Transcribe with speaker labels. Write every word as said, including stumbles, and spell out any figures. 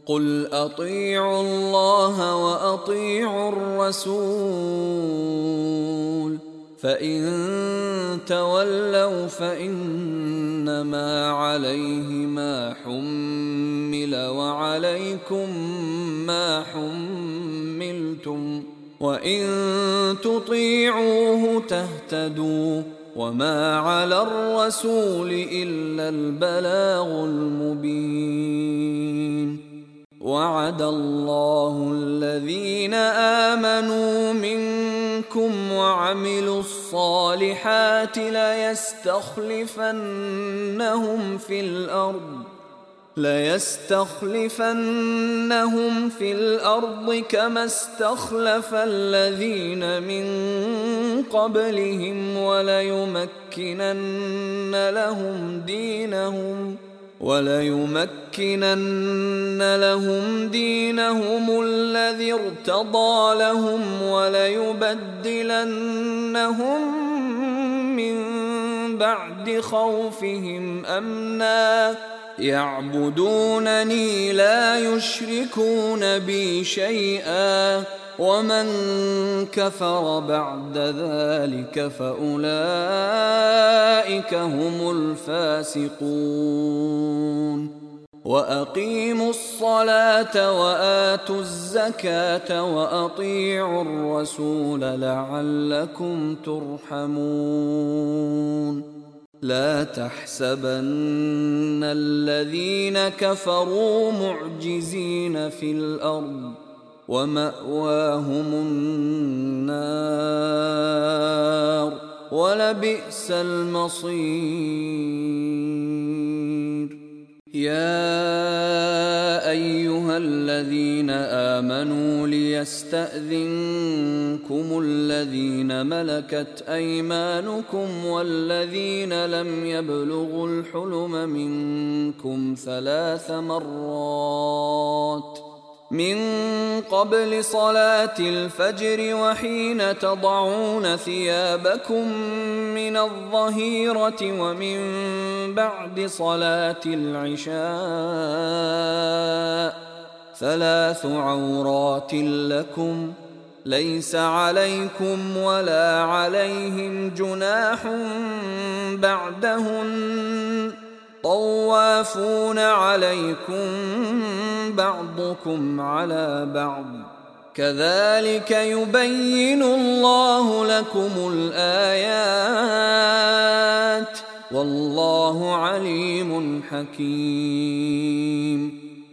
Speaker 1: قل أطيعوا الله وأطيعوا الرسول فإن تولوا فإنما عليه ما حمل وعليكم ما حملتم وإن تطيعوه تهتدوا وما على الرسول إلا البلاغ المبين. وعد الله الذين آمنوا منكم وعملوا الصالحات ليستخلفنهم في الأرض ليستخلفنهم في الأرض كما استخلف الذين من قبلهم وليمكنن لهم دينهم وليمكنن لهم دينهم الذي ارتضى لهم وليبدلنهم من بعد خوفهم أمنا يعبدونني لا يشركون بي شيئا ومن كفر بعد ذلك فأولئك هم الفاسقون. وأقيموا الصلاة وآتوا الزكاة وأطيعوا الرسول لعلكم ترحمون. لا تحسبن الذين كفروا معجزين في الأرض ومأواهم النار ولبئس المصير. يا أيها الذين آمنوا ليستأذنكم الذين ملكت أيمانكم والذين لم يبلغوا الحلم منكم ثلاث مرات من قبل صلاة الفجر وحين تضعون ثيابكم من الظهيرة ومن بعد صلاة العشاء ثلاث عورات لكم ليس عليكم ولا عليهم جناح بعدهن طوافون عليكم بعضكم على بعض كذلك يبين الله لكم الآيات والله عليم حكيم.